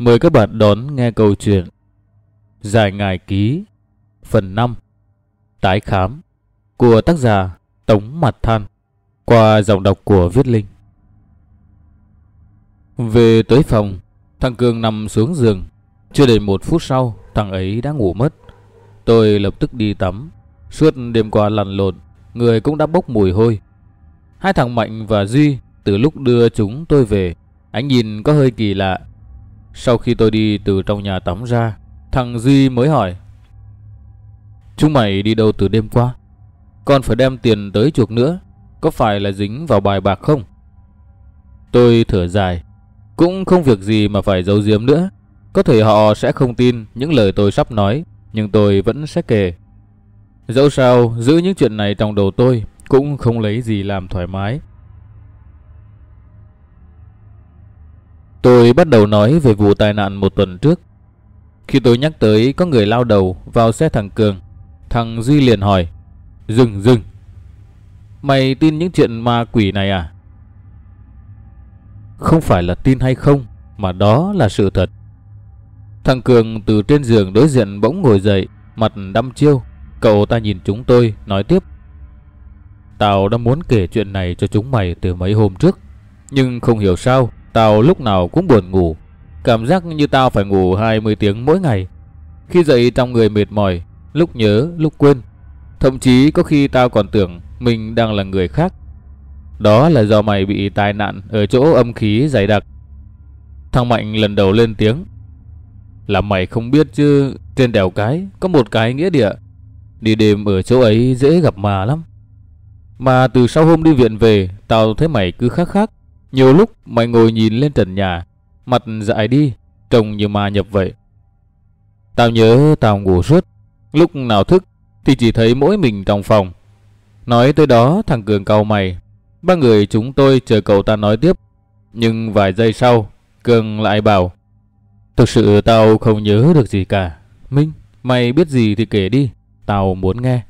Mời các bạn đón nghe câu chuyện Dài Ngài Ký phần 5 Tái Khám của tác giả Tống Mặt Than qua giọng đọc của Viết Linh. Về tới phòng, thằng Cường nằm xuống giường. Chưa đầy 1 phút sau, thằng ấy đã ngủ mất. Tôi lập tức đi tắm. Suốt đêm qua lăn lộn, người cũng đã bốc mùi hôi. Hai thằng Mạnh và Duy từ lúc đưa chúng tôi về, ánh nhìn có hơi kỳ lạ. Sau khi tôi đi từ trong nhà tắm ra, thằng Duy mới hỏi: "Chúng mày đi đâu từ đêm qua? Còn phải đem tiền tới chuộc nữa, có phải là dính vào bài bạc không?" Tôi thở dài. Cũng không việc gì mà phải giấu giếm nữa. Có thể họ sẽ không tin những lời tôi sắp nói, nhưng tôi vẫn sẽ kể. Dẫu sao, giữ những chuyện này trong đầu tôi cũng không lấy gì làm thoải mái. Tôi bắt đầu nói về vụ tai nạn 1 tuần trước. Khi tôi nhắc tới có người lao đầu vào xe thằng Cường, thằng Duy liền hỏi: Dừng, mày tin những chuyện ma quỷ này à?" Không phải là tin hay không, mà đó là sự thật. Thằng Cường từ trên giường đối diện bỗng ngồi dậy, mặt đăm chiêu. Cậu ta nhìn chúng tôi, nói tiếp: "Tao đã muốn kể chuyện này cho chúng mày từ mấy hôm trước, nhưng không hiểu sao tao lúc nào cũng buồn ngủ. Cảm giác như tao phải ngủ 20 tiếng mỗi ngày. Khi dậy trong người mệt mỏi, lúc nhớ lúc quên. Thậm chí có khi tao còn tưởng mình đang là người khác. Đó là do mày bị tai nạn ở chỗ âm khí dày đặc." Thằng Mạnh lần đầu lên tiếng: "Là mày không biết chứ, trên đèo Cái có một cái nghĩa địa. Đi đêm ở chỗ ấy dễ gặp ma lắm. Mà từ sau hôm đi viện về, tao thấy mày cứ khác khác. Nhiều lúc mày ngồi nhìn lên trần nhà, mặt dại đi, trông như ma nhập vậy. Tao nhớ tao ngủ suốt, lúc nào thức thì chỉ thấy mỗi mình trong phòng." Nói tới đó, thằng Cường cau mày. Ba người chúng tôi chờ cậu ta nói tiếp. Nhưng vài giây sau, Cường lại bảo: "Thực sự tao không nhớ được gì cả. Minh, mày biết gì thì kể đi, tao muốn nghe."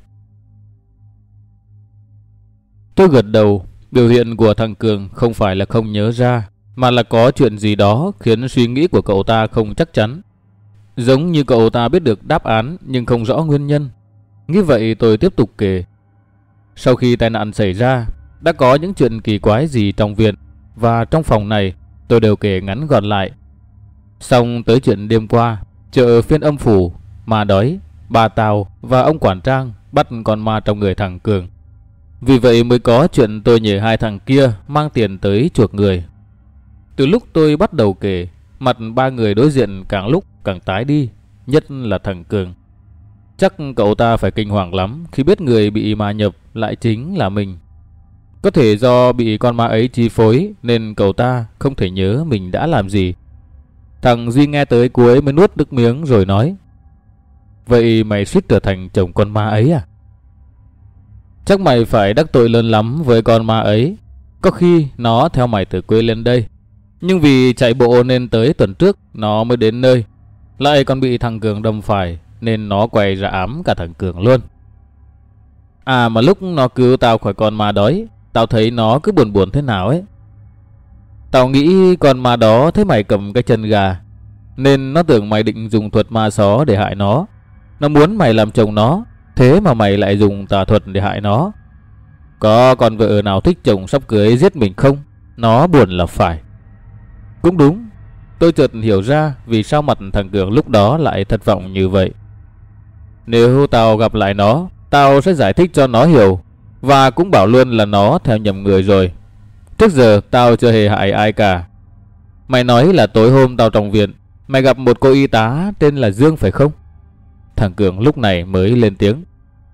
Tôi gật đầu. Biểu hiện của thằng Cường không phải là không nhớ ra, mà là có chuyện gì đó khiến suy nghĩ của cậu ta không chắc chắn. Giống như cậu ta biết được đáp án nhưng không rõ nguyên nhân. Nghĩ vậy tôi tiếp tục kể. Sau khi tai nạn xảy ra, đã có những chuyện kỳ quái gì trong viện và trong phòng này, tôi đều kể ngắn gọn lại. Xong tới chuyện đêm qua, chợ Phiên Âm Phủ, ma đói, bà Tào và ông quản trang bắt con ma trong người thằng Cường. Vì vậy mới có chuyện tôi nhờ hai thằng kia mang tiền tới chuộc người. Từ lúc tôi bắt đầu kể, mặt ba người đối diện càng lúc càng tái đi, nhất là thằng Cường. Chắc cậu ta phải kinh hoàng lắm khi biết người bị ma nhập lại chính là mình. Có thể do bị con ma ấy chi phối nên cậu ta không thể nhớ mình đã làm gì. Thằng Duy nghe tới cuối mới nuốt nước miếng rồi nói: "Vậy mày suýt trở thành chồng con ma ấy à?" "Chắc mày phải đắc tội lớn lắm với con ma ấy. Có khi nó theo mày từ quê lên đây, nhưng vì chạy bộ nên tới tuần trước nó mới đến nơi. Lại còn bị thằng Cường đâm phải nên nó quay ra ám cả thằng Cường luôn. À mà lúc nó cứu tao khỏi con ma đói, tao thấy nó cứ buồn buồn thế nào ấy. Tao nghĩ con ma đó thấy mày cầm cái chân gà, nên nó tưởng mày định dùng thuật ma xó để hại nó. Nó muốn mày làm chồng nó, thế mà mày lại dùng tà thuật để hại nó. Có con vợ nào thích chồng sắp cưới giết mình không? Nó buồn là phải." Cũng đúng. Tôi chợt hiểu ra vì sao mặt thằng Cường lúc đó lại thất vọng như vậy. Nếu tao gặp lại nó, tao sẽ giải thích cho nó hiểu, và cũng bảo luôn là nó theo nhầm người rồi. Trước giờ tao chưa hề hại ai cả. Mày nói là tối hôm tao trong viện, mày gặp một cô y tá tên là Dương phải không?" Thằng Cường lúc này mới lên tiếng: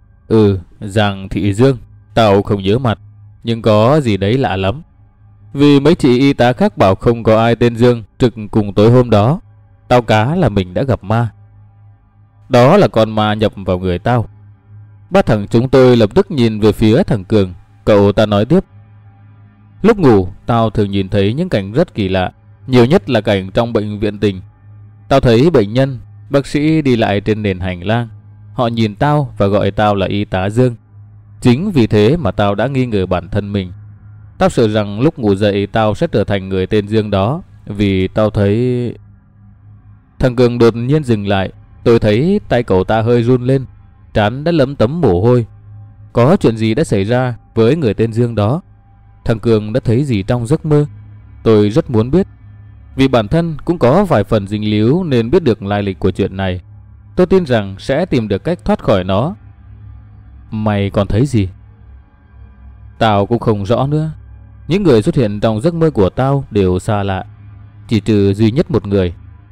Giàng Thị Dương. Tao không nhớ mặt, nhưng có gì đấy lạ lắm. Vì mấy chị y tá khác bảo không có ai tên Dương trực cùng tối hôm đó. Tao cá là mình đã gặp ma. Đó là con ma nhập vào người tao." Ba thằng chúng tôi lập tức nhìn về phía thằng Cường. Cậu ta nói tiếp: "Lúc ngủ, tao thường nhìn thấy những cảnh rất kỳ lạ. Nhiều nhất là cảnh trong bệnh viện tình. Tao thấy bệnh nhân, bác sĩ đi lại trên nền hành lang. Họ nhìn tao và gọi tao là y tá Dương. Chính vì thế mà tao đã nghi ngờ bản thân mình. Tao sợ rằng lúc ngủ dậy tao sẽ trở thành người tên Dương đó. Vì tao thấy..." Thằng Cường đột nhiên dừng lại. Tôi thấy tay cậu ta hơi run lên, trán đã lấm tấm mồ hôi. Có chuyện gì đã xảy ra với người tên Dương đó? Thằng Cường đã thấy gì trong giấc mơ? Tôi rất muốn biết, vì bản thân cũng có vài phần dính líu nên biết được lai lịch của chuyện này. Tôi tin rằng sẽ tìm được cách thoát khỏi nó. Mày còn thấy gì? Tao cũng không rõ nữa. Những người xuất hiện trong giấc mơ của tao đều xa lạ, chỉ trừ duy nhất một người.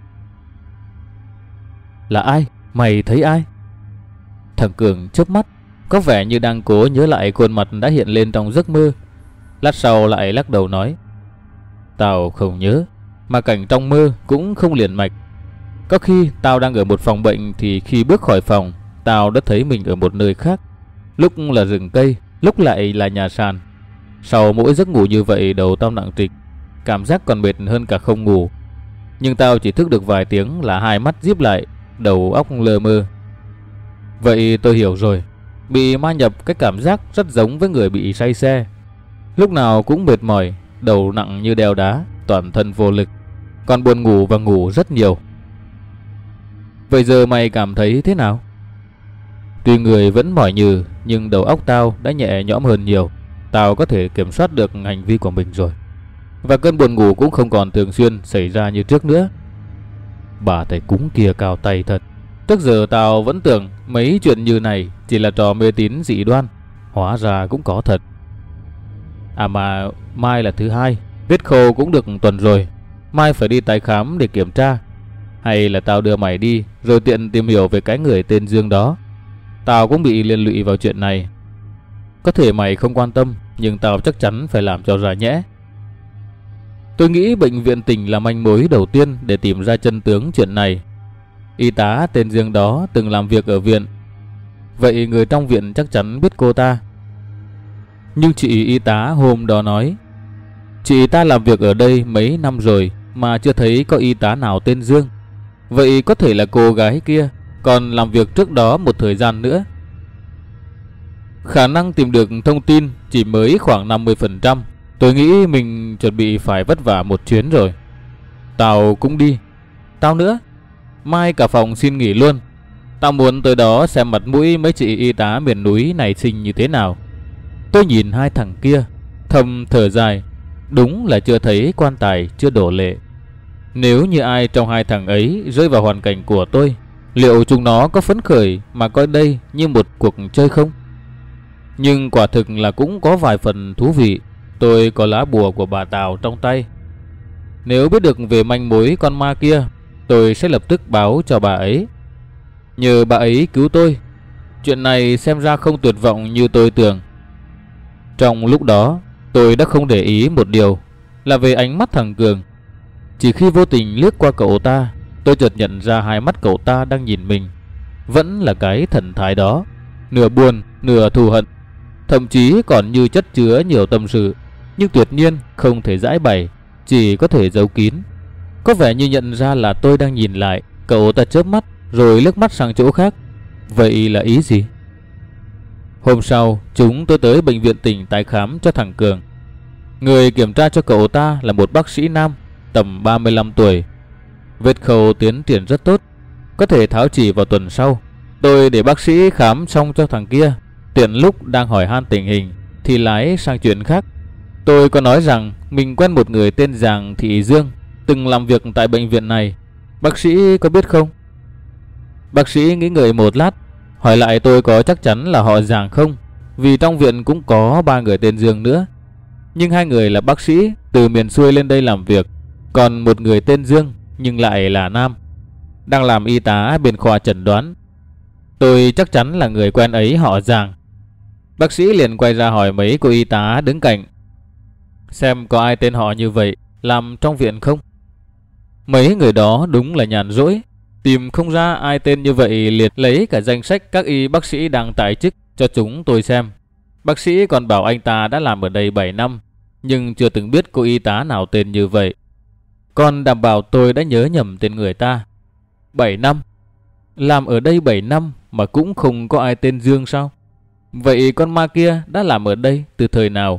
Là ai? Mày thấy ai? Thằng Cường chớp mắt, có vẻ như đang cố nhớ lại khuôn mặt đã hiện lên trong giấc mơ. Lát sau lại lắc đầu nói: Tao không nhớ, mà cảnh trong mơ cũng không liền mạch. Có khi tao đang ở một phòng bệnh thì khi bước khỏi phòng, tao đã thấy mình ở một nơi khác. Lúc là rừng cây, lúc lại là nhà sàn. Sau mỗi giấc ngủ như vậy đầu tao nặng trịch, cảm giác còn mệt hơn cả không ngủ. Nhưng tao chỉ thức được vài tiếng là hai mắt díp lại, đầu óc lờ mơ. Vậy tôi hiểu rồi. Bị ma nhập cái cảm giác rất giống với người bị say xe. Lúc nào cũng mệt mỏi, đầu nặng như đeo đá, toàn thân vô lực, còn buồn ngủ và ngủ rất nhiều. Vậy giờ mày cảm thấy thế nào? Tuy người vẫn mỏi nhừ, nhưng đầu óc tao đã nhẹ nhõm hơn nhiều. Tao có thể kiểm soát được hành vi của mình rồi, và cơn buồn ngủ cũng không còn thường xuyên xảy ra như trước nữa. Bà thầy cúng kia cao tay thật. Trước giờ tao vẫn tưởng mấy chuyện như này chỉ là trò mê tín dị đoan, hóa ra cũng có thật. À mà mai là thứ hai, vết khâu cũng được tuần rồi. Mai phải đi tái khám để kiểm tra. Hay là tao đưa mày đi rồi tiện tìm hiểu về cái người tên Dương đó. Tao cũng bị liên lụy vào chuyện này. Có thể mày không quan tâm, nhưng tao chắc chắn phải làm cho ra nhẽ. Tôi nghĩ bệnh viện tỉnh là manh mối đầu tiên để tìm ra chân tướng chuyện này. Y tá tên Dương đó từng làm việc ở viện. Vậy người trong viện chắc chắn biết cô ta. Nhưng chị y tá hôm đó nói, chị ta làm việc ở đây mấy năm rồi mà chưa thấy có y tá nào tên Dương. Vậy có thể là cô gái kia còn làm việc trước đó một thời gian nữa. Khả năng tìm được thông tin chỉ mới khoảng 50%. Tôi nghĩ mình chuẩn bị phải vất vả một chuyến rồi. Tao cũng đi. Tao nữa. Mai cả phòng xin nghỉ luôn. Tao muốn tới đó xem mặt mũi mấy chị y tá miền núi này xinh như thế nào. Tôi nhìn hai thằng kia, thầm thở dài. Đúng là chưa thấy quan tài chưa đổ lệ. Nếu như ai trong hai thằng ấy rơi vào hoàn cảnh của tôi, liệu chúng nó có phấn khởi mà coi đây như một cuộc chơi không? Nhưng quả thực là cũng có vài phần thú vị. Tôi có lá bùa của bà Tào trong tay. Nếu biết được về manh mối con ma kia, tôi sẽ lập tức báo cho bà ấy, nhờ bà ấy cứu tôi. Chuyện này xem ra không tuyệt vọng như tôi tưởng. Trong lúc đó, tôi đã không để ý một điều là về ánh mắt thằng Cường. Chỉ khi vô tình liếc qua cậu ta, tôi chợt nhận ra hai mắt cậu ta đang nhìn mình. Vẫn là cái thần thái đó, nửa buồn, nửa thù hận. Thậm chí còn như chất chứa nhiều tâm sự, nhưng tuyệt nhiên không thể giải bày, chỉ có thể giấu kín. Có vẻ như nhận ra là tôi đang nhìn lại. Cậu ta chớp mắt rồi liếc mắt sang chỗ khác. Vậy là ý gì? Hôm sau, chúng tôi tới bệnh viện tỉnh tái khám cho thằng Cường. Người kiểm tra cho cậu ta là một bác sĩ nam, tầm 35 tuổi. Vết khâu tiến triển rất tốt, có thể tháo chỉ vào tuần sau. Tôi để bác sĩ khám xong cho thằng kia. Tiện lúc đang hỏi han tình hình thì lái sang chuyện khác. Tôi có nói rằng mình quen một người tên Giàng Thị Dương, từng làm việc tại bệnh viện này. Bác sĩ có biết không? Bác sĩ nghĩ ngợi một lát, hỏi lại tôi có chắc chắn là họ Giàng không, vì trong viện cũng có 3 người tên Dương nữa. Nhưng 2 người là bác sĩ từ miền xuôi lên đây làm việc, còn một người tên Dương nhưng lại là nam, đang làm y tá bên khoa chẩn đoán. Tôi chắc chắn là người quen ấy họ Giàng. Bác sĩ liền quay ra hỏi mấy cô y tá đứng cạnh, xem có ai tên họ như vậy làm trong viện không. Mấy người đó đúng là nhàn rỗi, tìm không ra ai tên như vậy, liệt lấy cả danh sách các y bác sĩ đang tại chức cho chúng tôi xem. Bác sĩ còn bảo anh ta đã làm ở đây 7 năm, nhưng chưa từng biết cô y tá nào tên như vậy. Còn đảm bảo tôi đã nhớ nhầm tên người ta. 7 năm? Làm ở đây 7 năm mà cũng không có ai tên Dương sao? Vậy con ma kia đã làm ở đây từ thời nào?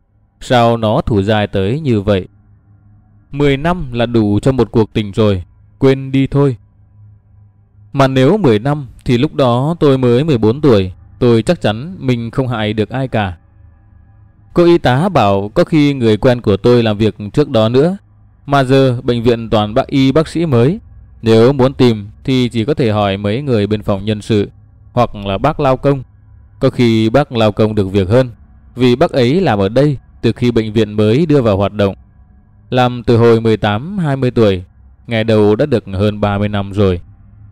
Sao nó thủ dài tới như vậy? 10 năm là đủ cho một cuộc tình rồi. quên đi thôi. Mà nếu 10 năm thì lúc đó tôi mới 14 tuổi, tôi chắc chắn mình không hại được ai cả. Cô y tá bảo có khi người quen của tôi làm việc trước đó nữa, mà giờ bệnh viện toàn bác sĩ mới. Nếu muốn tìm thì chỉ có thể hỏi mấy người bên phòng nhân sự hoặc là bác lao công. Có khi bác lao công được việc hơn, vì bác ấy làm ở đây từ khi bệnh viện mới đưa vào hoạt động. Làm từ hồi 18-20 tuổi, ngày đầu đã được hơn 30 năm rồi.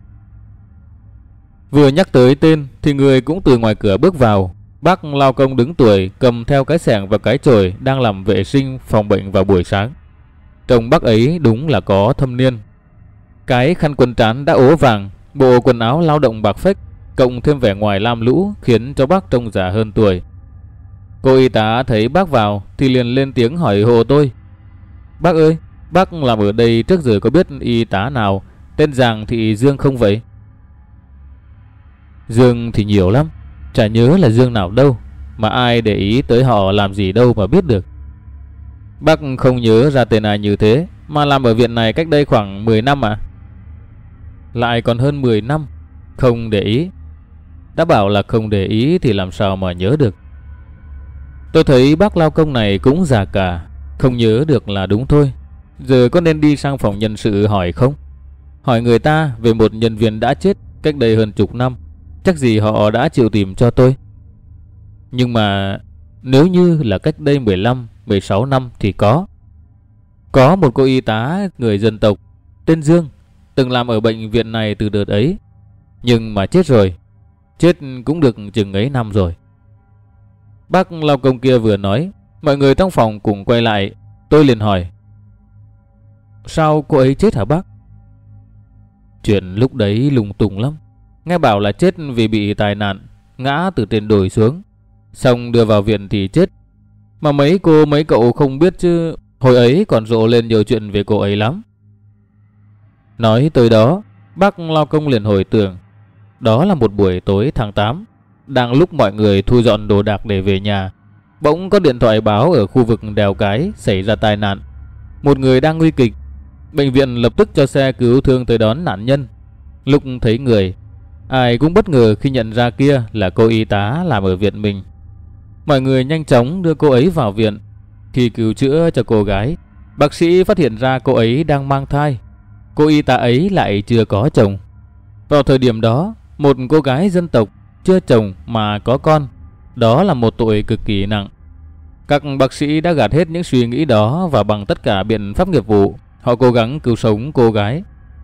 Vừa nhắc tới tên thì người cũng từ ngoài cửa bước vào. Bác lao công đứng tuổi cầm theo cái xẻng và cái chổi đang làm vệ sinh phòng bệnh vào buổi sáng. Trông bác ấy đúng là có thâm niên. Cái khăn quấn trán đã ố vàng, bộ quần áo lao động bạc phách, cộng thêm vẻ ngoài lam lũ khiến cho bác trông già hơn tuổi. Cô y tá thấy bác vào thì liền lên tiếng hỏi hộ tôi. Bác ơi, bác làm ở đây trước giờ có biết y tá nào tên Giàng Thị Dương không vậy? Dương thì nhiều lắm, chả nhớ là Dương nào đâu, mà ai để ý tới họ làm gì đâu mà biết được. Bác không nhớ ra tên ai như thế, mà làm ở viện này cách đây khoảng 10 năm à? Lại còn hơn 10 năm, không để ý. Đã bảo là không để ý thì làm sao mà nhớ được. Tôi thấy bác lao công này cũng già cả, không nhớ được là đúng thôi. Giờ có nên đi sang phòng nhân sự hỏi không? Hỏi người ta về một nhân viên đã chết cách đây hơn chục năm, chắc gì họ đã chịu tìm cho tôi. Nhưng mà nếu như là cách đây 15-16 năm thì có một cô y tá người dân tộc tên Dương, từng làm ở bệnh viện này từ đợt ấy, nhưng mà chết rồi. Chết cũng được chừng ấy năm rồi. Bác lao công kia vừa nói, mọi người trong phòng cùng quay lại. Tôi liền hỏi, sao cô ấy chết hả bác? Chuyện lúc đấy lung tung lắm. Nghe bảo là chết vì bị tai nạn, ngã từ trên đồi xuống, xong đưa vào viện thì chết. Mà mấy cô mấy cậu không biết chứ, hồi ấy còn rộ lên nhiều chuyện về cô ấy lắm. Nói tới đó, bác lao công liền hồi tưởng. Đó là một buổi tối tháng 8, đang lúc mọi người thu dọn đồ đạc để về nhà, bỗng có điện thoại báo ở khu vực đèo Cái xảy ra tai nạn. Một người đang nguy kịch. Bệnh viện lập tức cho xe cứu thương tới đón nạn nhân. Lúc thấy người, ai cũng bất ngờ khi nhận ra kia là cô y tá làm ở viện mình. Mọi người nhanh chóng đưa cô ấy vào viện. Khi cứu chữa cho cô gái, bác sĩ phát hiện ra cô ấy đang mang thai. Cô y tá ấy lại chưa có chồng. Vào thời điểm đó, một cô gái dân tộc chưa chồng mà có con, đó là một tội cực kỳ nặng. Các bác sĩ đã gạt hết những suy nghĩ đó và bằng tất cả biện pháp nghiệp vụ, họ cố gắng cứu sống cô gái.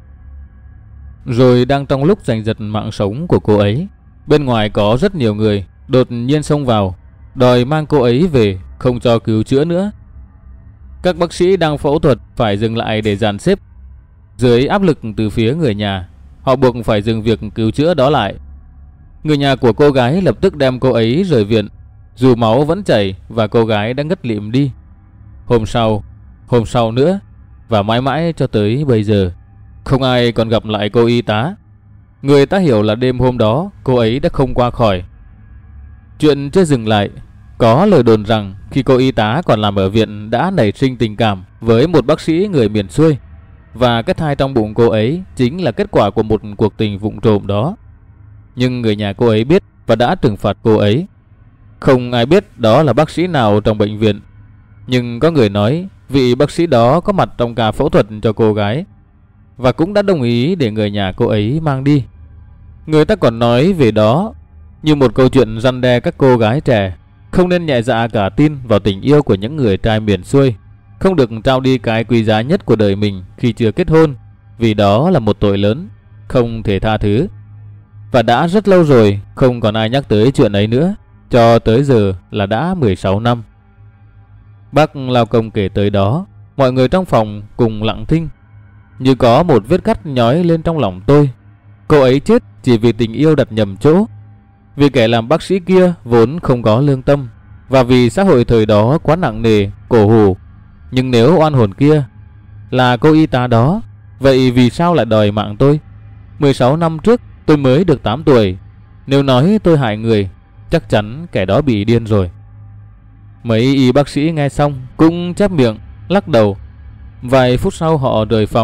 Rồi đang trong lúc giành giật mạng sống của cô ấy, bên ngoài có rất nhiều người đột nhiên xông vào, đòi mang cô ấy về, không cho cứu chữa nữa. Các bác sĩ đang phẫu thuật phải dừng lại để dàn xếp. Dưới áp lực từ phía người nhà, họ buộc phải dừng việc cứu chữa đó lại. Người nhà của cô gái lập tức đem cô ấy rời viện, dù máu vẫn chảy và cô gái đã ngất lịm đi. Hôm sau nữa, và mãi mãi cho tới bây giờ, không ai còn gặp lại cô y tá. Người ta hiểu là đêm hôm đó cô ấy đã không qua khỏi. Chuyện chưa dừng lại, có lời đồn rằng khi cô y tá còn làm ở viện đã nảy sinh tình cảm với một bác sĩ người miền xuôi, và cái thai trong bụng cô ấy chính là kết quả của một cuộc tình vụng trộm đó. Nhưng người nhà cô ấy biết và đã trừng phạt cô ấy. Không ai biết đó là bác sĩ nào trong bệnh viện, nhưng có người nói vị bác sĩ đó có mặt trong ca phẫu thuật cho cô gái và cũng đã đồng ý để người nhà cô ấy mang đi. Người ta còn nói về đó như một câu chuyện răn đe các cô gái trẻ không nên nhẹ dạ cả tin vào tình yêu của những người trai miền xuôi, không được trao đi cái quý giá nhất của đời mình khi chưa kết hôn, vì đó là một tội lớn, không thể tha thứ. Và đã rất lâu rồi không còn ai nhắc tới chuyện ấy nữa, cho tới giờ là đã 16 năm. Bác lao công kể tới đó, mọi người trong phòng cùng lặng thinh. Như có một vết cắt nhói lên trong lòng tôi. Cô ấy chết chỉ vì tình yêu đặt nhầm chỗ, vì kẻ làm bác sĩ kia vốn không có lương tâm, và vì xã hội thời đó quá nặng nề, cổ hủ. Nhưng nếu oan hồn kia là cô y tá đó, vậy vì sao lại đòi mạng tôi? 16 năm trước tôi mới được 8 tuổi. Nếu nói tôi hại người, chắc chắn kẻ đó bị điên rồi. Mấy y bác sĩ nghe xong cũng chép miệng, lắc đầu. Vài phút sau họ rời phòng.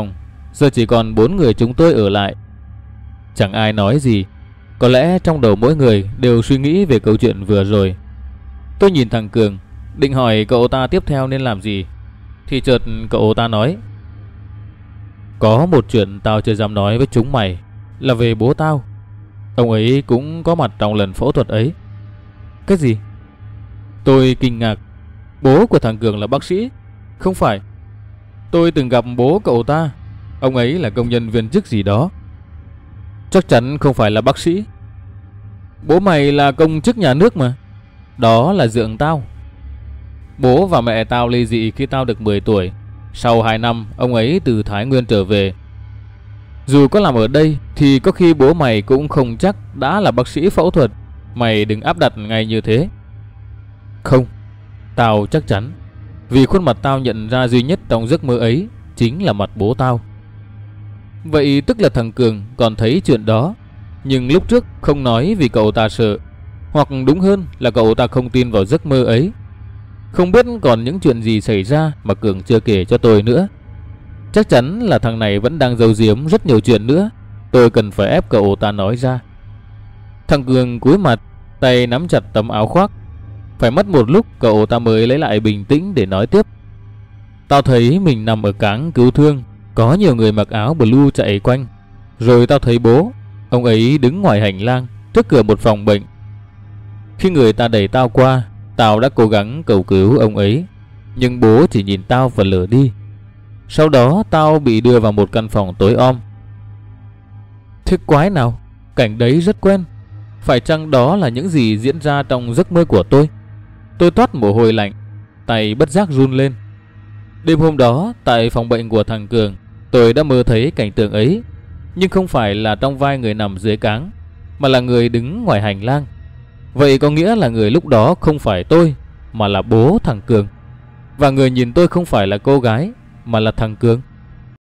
Giờ chỉ còn 4 người chúng tôi ở lại. Chẳng ai nói gì. Có lẽ trong đầu mỗi người đều suy nghĩ về câu chuyện vừa rồi. Tôi nhìn thằng Cường, định hỏi cậu ta tiếp theo nên làm gì, thì chợt cậu ta nói: có một chuyện tao chưa dám nói với chúng mày, là về bố tao. Ông ấy cũng có mặt trong lần phẫu thuật ấy. Cái gì? Tôi kinh ngạc. Bố của thằng Cường là bác sĩ? Không phải. Tôi từng gặp bố cậu ta. Ông ấy là công nhân viên chức gì đó. Chắc chắn không phải là bác sĩ. Bố mày là công chức nhà nước mà. Đó là dượng tao. Bố và mẹ tao ly dị khi tao được 10 tuổi. Sau 2 năm, ông ấy từ Thái Nguyên trở về. Dù có làm ở đây thì có khi bố mày cũng không chắc đã là bác sĩ phẫu thuật. Mày đừng áp đặt ngay như thế. Không, tao chắc chắn. Vì khuôn mặt tao nhận ra duy nhất trong giấc mơ ấy chính là mặt bố tao. Vậy tức là thằng Cường còn thấy chuyện đó, nhưng lúc trước không nói vì cậu ta sợ. Hoặc đúng hơn là cậu ta không tin vào giấc mơ ấy. Không biết còn những chuyện gì xảy ra mà Cường chưa kể cho tôi nữa. Chắc chắn là thằng này vẫn đang giấu giếm rất nhiều chuyện nữa. Tôi cần phải ép cậu ta nói ra. Thằng Cường cúi mặt, tay nắm chặt tấm áo khoác. Phải mất một lúc cậu ta mới lấy lại bình tĩnh để nói tiếp. Tao thấy mình nằm ở cáng cứu thương, có nhiều người mặc áo blue chạy quanh. Rồi tao thấy bố, ông ấy đứng ngoài hành lang trước cửa một phòng bệnh. Khi người ta đẩy tao qua, tao đã cố gắng cầu cứu ông ấy, nhưng bố chỉ nhìn tao và lờ đi. Sau đó tao bị đưa vào một căn phòng tối om. Thế quái nào, cảnh đấy rất quen. Phải chăng đó là những gì diễn ra trong giấc mơ của tôi? Tôi toát mồ hôi lạnh, tay bất giác run lên. Đêm hôm đó tại phòng bệnh của thằng Cường, tôi đã mơ thấy cảnh tượng ấy, nhưng không phải là trong vai người nằm dưới cáng, mà là người đứng ngoài hành lang. Vậy có nghĩa là người lúc đó không phải tôi, mà là bố thằng Cường. Và người nhìn tôi không phải là cô gái, mà là thằng Cường.